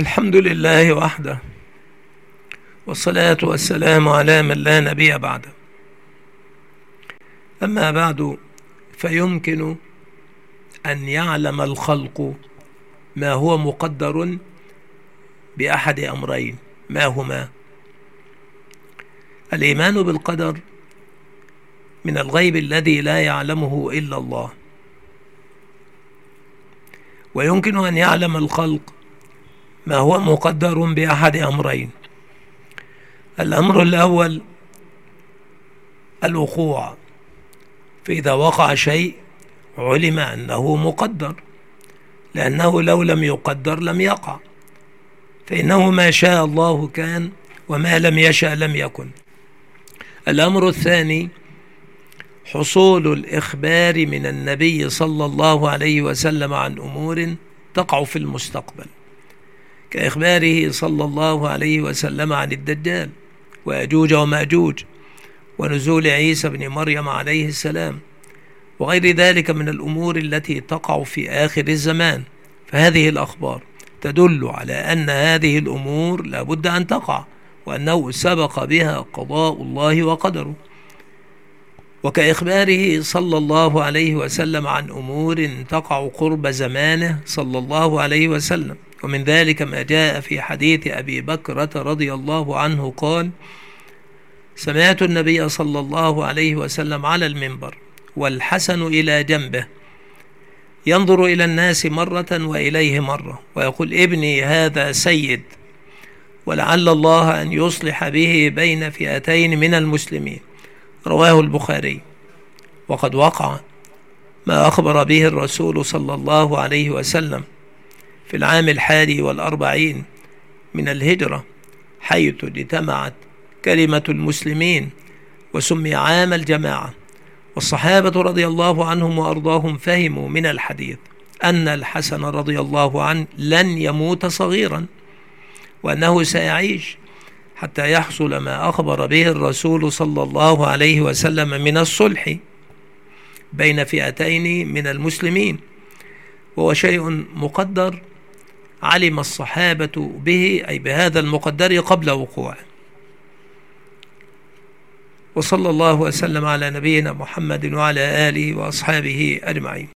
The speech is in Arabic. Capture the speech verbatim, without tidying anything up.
الحمد لله وحده، والصلاة والسلام على من لا نبي بعده. أما بعد، فيمكن أن يعلم الخلق ما هو مقدر بأحد أمرين. ما هما؟ الإيمان بالقدر من الغيب الذي لا يعلمه إلا الله، ويمكن أن يعلم الخلق ما هو مقدر بأحد أمرين. الأمر الأول الوقوع، فإذا وقع شيء علم أنه مقدر، لأنه لو لم يقدر لم يقع، فإنه ما شاء الله كان وما لم يشأ لم يكن. الأمر الثاني حصول الإخبار من النبي صلى الله عليه وسلم عن أمور تقع في المستقبل، كإخباره صلى الله عليه وسلم عن الدجال ويأجوج ومأجوج ونزول عيسى بن مريم عليه السلام وغير ذلك من الأمور التي تقع في آخر الزمان. فهذه الأخبار تدل على أن هذه الأمور لا بد أن تقع، وأنه سبق بها قضاء الله وقدره. وكإخباره صلى الله عليه وسلم عن أمور تقع قرب زمانه صلى الله عليه وسلم، ومن ذلك ما جاء في حديث أبي بكرة رضي الله عنه قال: سمعت النبي صلى الله عليه وسلم على المنبر والحسن إلى جنبه ينظر إلى الناس مرة وإليه مرة ويقول: ابني هذا سيد، ولعل الله أن يصلح به بين فئتين من المسلمين. رواه البخاري. وقد وقع ما أخبر به الرسول صلى الله عليه وسلم في العام الحادي والأربعين من الهجرة، حيث اجتمعت كلمة المسلمين وسمي عام الجماعة. والصحابة رضي الله عنهم وأرضاهم فهموا من الحديث أن الحسن رضي الله عنه لن يموت صغيرا، وأنه سيعيش حتى يحصل ما أخبر به الرسول صلى الله عليه وسلم من الصلح بين فئتين من المسلمين، وهو شيء مقدر علم الصحابة به، أي بهذا المقدر قبل وقوعه. وصلى الله وسلم على نبينا محمد وعلى آله وأصحابه أجمعين.